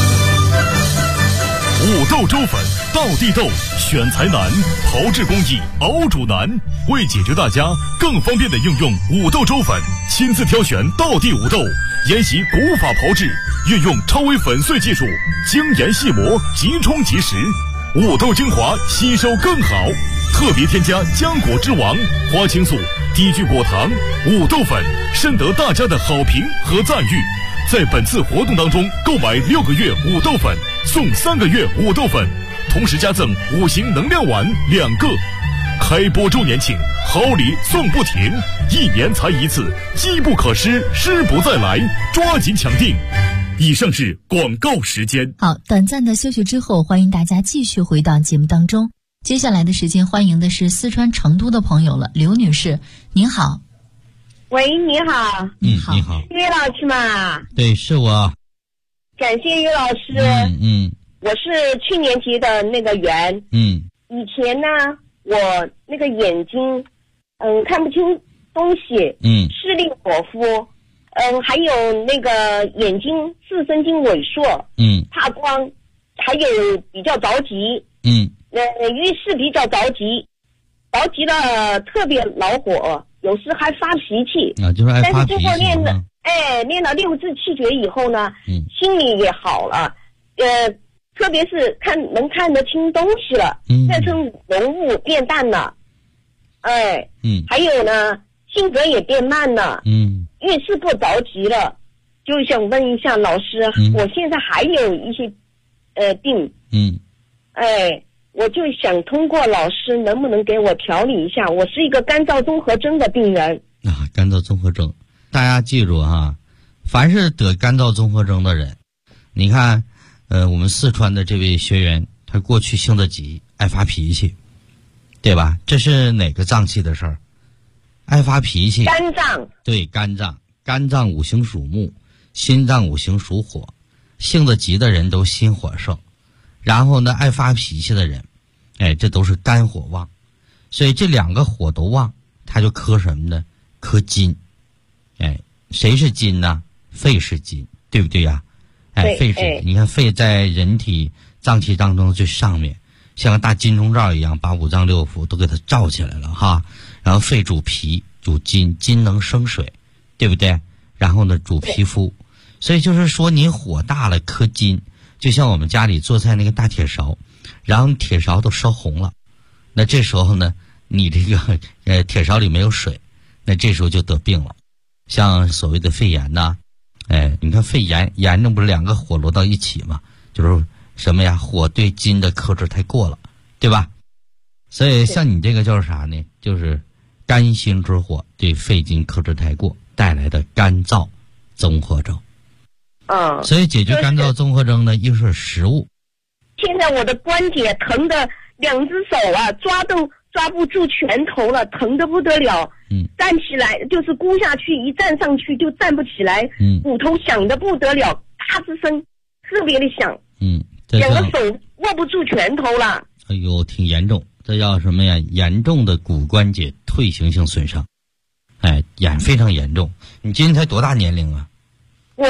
五豆粥粉，道地豆，选材难，炮制工艺，熬煮难。为解决大家更方便的应用五豆粥粉，亲自挑选道地五豆，沿袭古法炮制，运用超微粉碎技术，精研细磨，即冲即食，五豆精华吸收更好。特别添加浆果之王、花青素、低聚果糖、五豆粉，深得大家的好评和赞誉。在本次活动当中，购买6个月五豆粉送3个月五豆粉，同时加赠5行能量丸2个。开播周年庆，好礼送不停，1年才一次，机不可失，失不再来，抓紧抢订。以上是广告时间。 好，短暂的休息之后，欢迎大家继续回到节目当中。接下来的时间，欢迎的是四川成都的朋友了，刘女士，您好。 喂，你好。 你好。 岳老师嘛？ 对，是我。 感谢岳老师。我是去年结的那个缘。以前呢，我那个眼睛，看不清东西。视力模糊。还有那个眼睛视神经萎缩。怕光，还有比较着急。遇事比较着急了特别恼火。有时还发脾气就是爱发脾气。 但是经过练了6字气诀以后呢，心里也好了。特别是能看得清东西了，再称浓雾变淡了。还有呢，性格也变慢了。遇事不着急了。就想问一下老师，我现在还有一些病。我就想通过老师能不能给我调理一下，我是一个干燥综合征的病人。 干燥综合征，大家记住哈，凡是得干燥综合征的人，你看我们四川的这位学员，他过去性子急，爱发脾气，对吧？这是哪个脏器的事儿？爱发脾气。 肝脏。对， 肝脏五行属木，心脏五行属火，性子急的人都心火盛。然后呢，爱发脾气的人，这都是肝火旺，所以这2个火都旺，他就克什么呢？克金。谁是金呢？肺是金，对不对呀？肺是，你看肺在人体脏器当中最上面，像个大金钟罩一样，把5脏6腑都给它罩起来了哈。然后肺主脾，主金，金能生水，对不对？然后呢，主皮肤，所以就是说你火大了克金。就像我们家里做菜那个大铁勺，然后铁勺都烧红了，那这时候呢，你这个铁勺里没有水，那这时候就得病了。像所谓的肺炎呐，你看肺炎炎症不是2个火落到一起嘛，就是什么呀？火对金的克制太过了，对吧？所以像你这个就是啥呢？就是肝心之火对肺金克制太过带来的干燥综合征。所以解决干燥综合征呢，一是食物。 现在我的关节疼的2只手啊，抓不住拳头了，疼得不得了。站起来就是箍下去，一站上去就站不起来。骨头响得不得了，咔吱声，特别的响。2个手握不住拳头了。 哎呦，挺严重，这叫什么呀？严重的骨关节退行性损伤。非常严重。你今年才多大年龄啊？ 我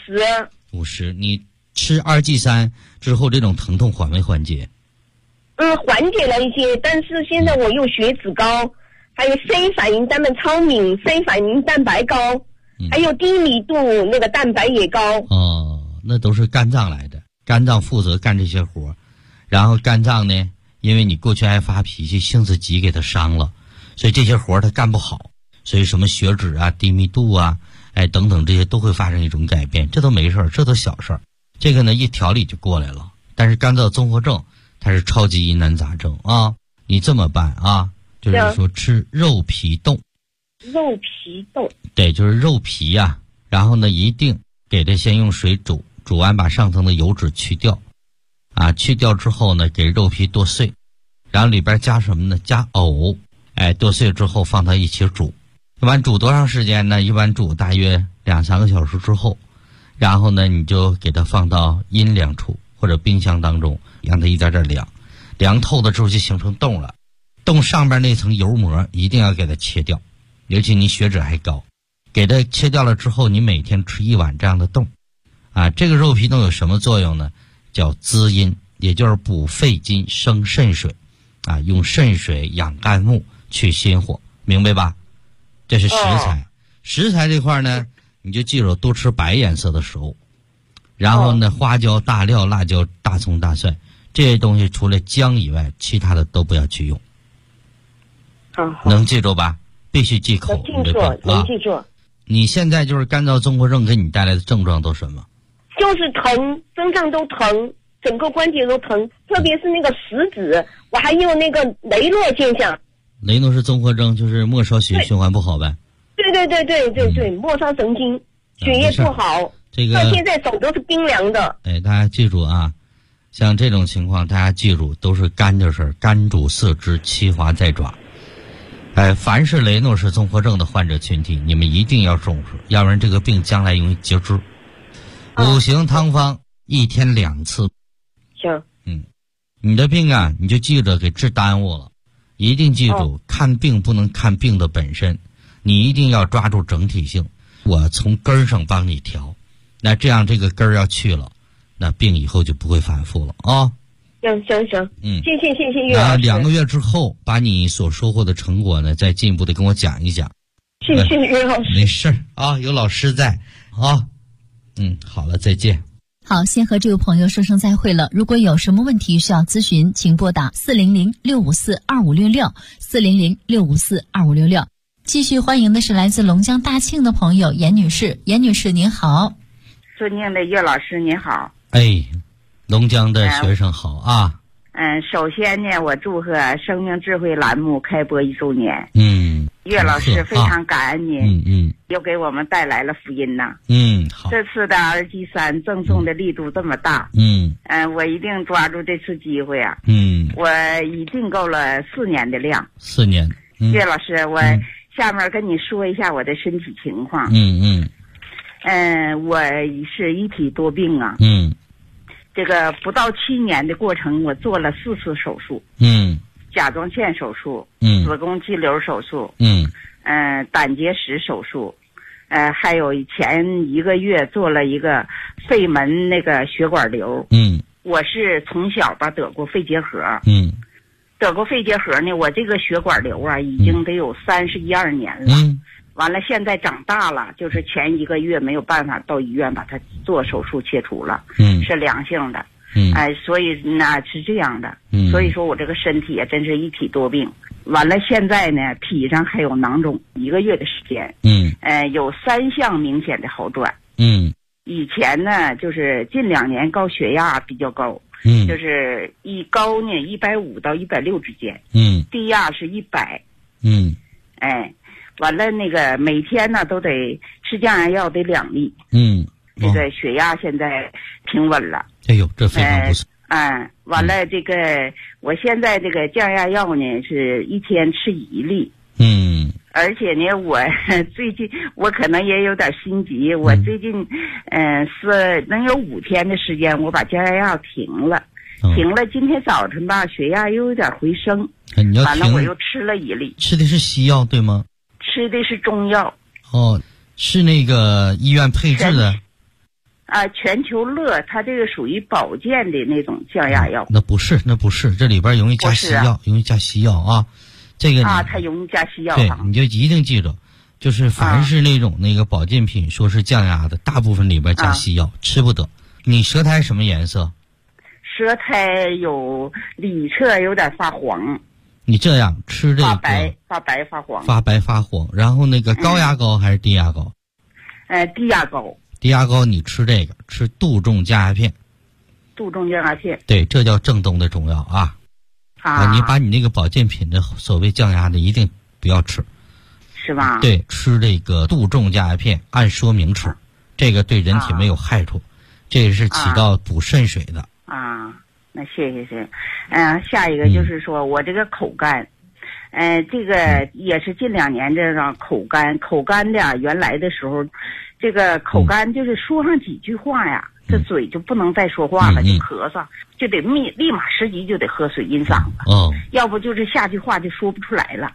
50， 你吃2剂3之后，这种疼痛缓没缓解？ 缓解了一些，但是现在我又血脂高，还有 C 反应蛋白超敏 ，C 反应蛋白高，还有低密度那个蛋白也高。 那都是肝脏来的，肝脏负责干这些活，然后肝脏呢，因为你过去爱发脾气，性子急给它伤了，所以这些活它干不好，所以什么血脂啊、低密度啊。等等，这些都会发生一种改变，这都没事儿，这都小事儿。这个呢，一调理就过来了。但是干燥综合症它是超级疑难杂症啊！你这么办啊？就是说吃肉皮冻。 肉皮冻。 对，就是肉皮呀。然后呢，一定给它先用水煮，煮完把上层的油脂去掉，去掉之后呢，给肉皮剁碎，然后里边加什么呢？加藕，剁碎之后放到一起煮。一般煮多长时间呢？一般煮大约2-3个小时之后，然后呢，你就给它放到阴凉处或者冰箱当中，让它一点点凉，凉透了之后就形成冻了。冻上边那层油膜一定要给它切掉， 尤其你血脂还高，给它切掉了之后，你每天吃1碗这样的豆，啊，这个肉皮豆有什么作用呢？叫滋阴，也就是补肺经、生肾水，啊，用肾水养肝木，去心火，明白吧？这是食材。食材这块呢，你就记住多吃白颜色的食物，然后呢，花椒、大料、辣椒、大葱、大蒜这些东西除了姜以外，其他的都不要去用。能记住吧？必须忌口。 能记住。 你现在就是干燥综合症给你带来的症状都什么？ 就是疼，身上都疼，整个关节都疼，特别是那个食指，我还有那个雷诺现象。 雷诺氏综合症就是末梢血液循环不好呗？ 对，末梢神经血液不好。这个到现在手都是冰凉的。 哎，大家记住啊，像这种情况，大家记住都是肝的事儿，肝主四肢，七华在爪。凡是雷诺氏综合症的患者群体，你们一定要重视，要不然这个病将来容易截肢。5行汤方1天2次。 行。 你的病啊，你就记着给治耽误了。一定记住，看病不能看病的本身，你一定要抓住整体性。我从根儿上帮你调，那这样这个根儿要去了，那病以后就不会反复了啊。 行，谢谢岳老师。 2个月之后，把你所收获的成果呢，再进一步的跟我讲一讲。 谢谢岳老师。 没事啊，有老师在啊。好了，再见。 好，先和这位朋友说声再会了。如果有什么问题需要咨询，请拨打400-654-2566 400-654-2566。继续欢迎的是来自龙江大庆的朋友严女士。严女士您好。 尊敬的岳老师您好。 龙江的学生好啊。 首先呢，我祝贺生命智慧栏目开播1周年。岳老师非常感恩您，又给我们带来了福音呐。 好。 这次的RG3赠送的力度这么大，我一定抓住这次机会啊。我已订购了4年的量。 4年。 岳老师，我下面跟你说一下我的身体情况。我是一体多病啊。这个不到7年的过程，我做了4次手术。甲状腺手术，子宫肌瘤手术，胆结石手术，还有前1个月做了一个肺门那个血管瘤。我是从小吧得过肺结核。得过肺结核呢，我这个血管瘤啊，已经得有31、2年了。完了，现在长大了，就是前1个月没有办法到医院把它做手术切除了。是良性的。所以呢是这样的。所以说我这个身体也真是一体多病。完了，现在呢脾上还有囊肿，1个月的时间。有3项明显的好转。以前呢就是近2年高血压比较高。就是高呢150到160之间。低压是100。完了那个每天呢都得吃降压药得2粒。这个血压现在平稳了。这非常不错。完了这个我现在这个降压药呢是1天吃1粒。而且呢我最近我可能也有点心急，我最近是能有5天的时间我把降压药停了。今天早晨吧血压又有点回升。完了我又吃了1粒。 吃的是西药对吗？ 吃的是中药。 是那个医院配置的。 全球乐，它这个属于保健的那种降压药。 那不是，这里边容易加西药，容易加西药啊。这个它容易加西药。 对，你就一定记住，就是凡是那种那个保健品说是降压的，大部分里边加西药，吃不得。你舌苔什么颜色？ 舌苔有里侧有点发黄。 你这样吃这个发白发黄。 发白发黄，然后那个高压膏还是低压膏？ 低压膏。 低压膏你吃这个，吃杜仲降压片。 杜仲降压片。 对，这叫正宗的中药啊。你把你那个保健品的所谓降压的一定不要吃。 是吧？ 对，吃这个杜仲降压片，按说明吃，这个对人体没有害处，这个是起到补肾水的。 那谢谢。下一个就是说我这个口干。这个也是近2年这个口干的原来的时候，这个口干就是说上几句话呀，这嘴就不能再说话了，就咳嗽，就得立马时急就得喝水阴嗓子。要不就是下句话就说不出来了。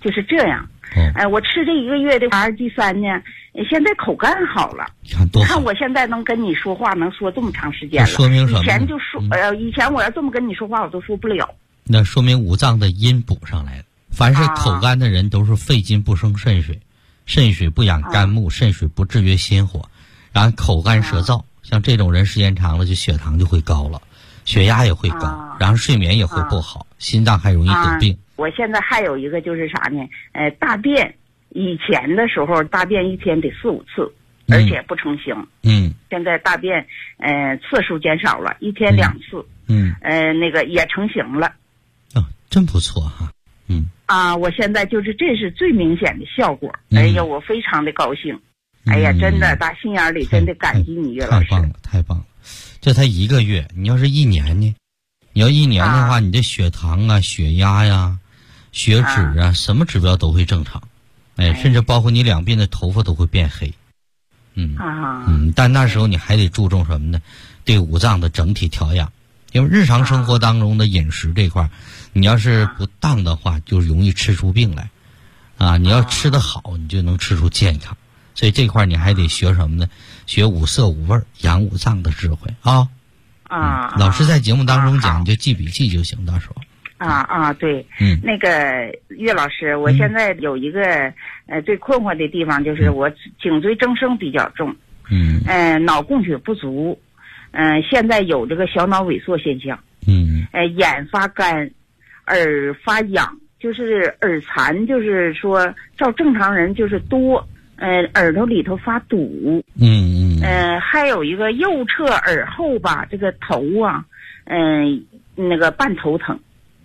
就是这样。我吃这1个月的RG3呢，现在口干好了。你看我现在能跟你说话，能说这么长时间了。 说明什么？ 以前就说，以前我要这么跟你说话，我都说不了。 那说明五脏的阴补上来了。凡是口干的人，都是肺金不生肾水，肾水不养肝木，肾水不制约心火，然后口干舌燥。像这种人时间长了，就血糖就会高了，血压也会高，然后睡眠也会不好，心脏还容易得病。 我现在还有一个就是啥呢？大便，以前的时候大便1天得4、5次，而且不成形。现在大便次数减少了，1天2次。那个也成型了。 真不错哈。 我现在就是这是最明显的效果。哎呀，我非常的高兴。哎呀，真的打心眼里真的感激你，岳老师。 太棒了！这才1个月，你要是1年呢？你要1年的话，你这血糖啊、血压呀、血脂啊，什么指标都会正常。甚至包括你两鬓的头发都会变黑。但那时候你还得注重什么呢？对五脏的整体调养。因为日常生活当中的饮食这块，你要是不当的话，就容易吃出病来。你要吃得好，你就能吃出健康。所以这块你还得学什么呢？学五色五味，养五脏的智慧啊！老师在节目当中讲，你就记笔记就行，到时候。 对。那个岳老师，我现在有一个最困惑的地方，就是我颈椎增生比较重，脑供血不足，现在有这个小脑萎缩现象，眼发干，耳发痒，就是耳残，就是说照正常人就是多。耳朵里头发堵，还有一个右侧耳后吧，这个头啊，那个半头疼，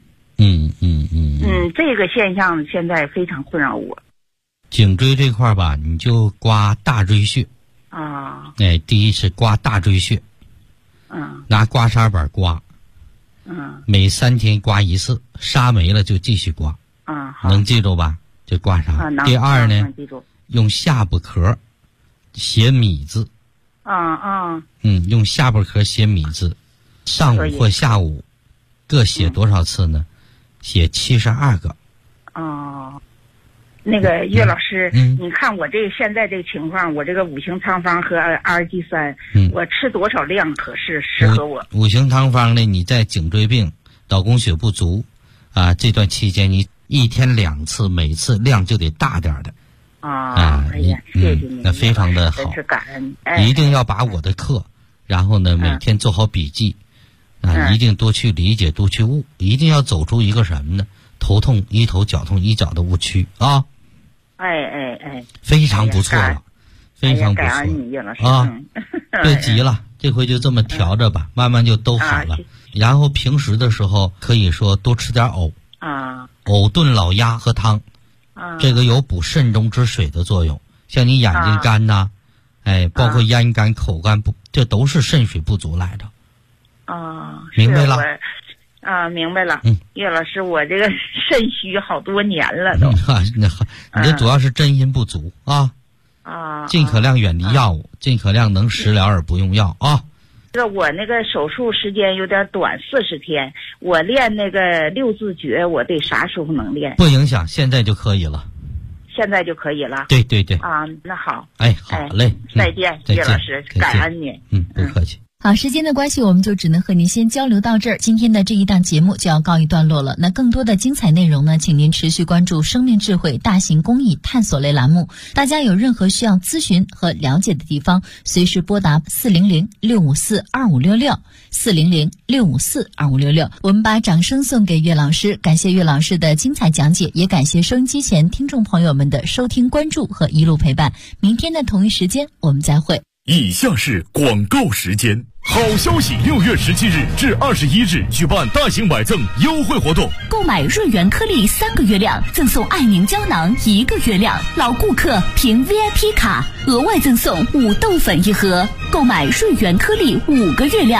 这个现象现在非常困扰我。 颈椎这块吧，你就刮大椎穴第一是刮大椎穴，拿刮痧板刮，每3天刮1次，痧没了就继续刮，能记住吧？这刮痧。第二呢？用下巴壳写米字，用下巴壳写米字，上午或下午各写多少次呢？写72个。 那个岳老师，你看我这个现在这个情况，我这个五行汤方和RG3，我吃多少量适合我？ 五行汤方呢，你在颈椎病、脑供血不足这段期间，你1天2次，每次量就得大点的。 哎呀，谢谢你， 那非常的好， 真是感恩。 一定要把我的课，然后呢，每天做好笔记，一定多去理解，多去悟，一定要走出一个什么呢？头痛医头，脚痛医脚的误区啊！非常不错了，非常不错。 感恩你，岳老师别急了，这回就这么调着吧，慢慢就都好了。然后平时的时候，可以说多吃点藕藕炖老鸭和汤。这个有补肾中之水的作用，像你眼睛干呐，包括咽干、口干，这都是肾水不足来的。明白了？ 明白了。岳老师，我这个肾虚好多年了都。 你这主要是真阴不足尽可量远离药物，尽可量能食疗而不用药我那个手术时间有点短，40天。我练那个6字诀，我得啥时候能练？ 不影响，现在就可以了。 现在就可以了。 对。 那好。 好嘞。 再见，岳老师，感恩你。 不客气。 好，时间的关系，我们就只能和您先交流到这儿。今天的这一档节目就要告一段落了。那更多的精彩内容呢，请您持续关注生命智慧大型公益探索类栏目。大家有任何需要咨询和了解的地方，随时拨打400-654-2566，400-654-2566。我们把掌声送给岳老师，感谢岳老师的精彩讲解，也感谢收音机前听众朋友们的收听、关注和一路陪伴。明天的同一时间，我们再会。 以下是广告时间。好消息！6月17日至21日举办大型买赠优惠活动， 购买润元颗粒3个月量，赠送爱宁胶囊1个月量，老顾客凭 VIP 卡额外赠送5豆粉1盒，购买润元颗粒5个月量。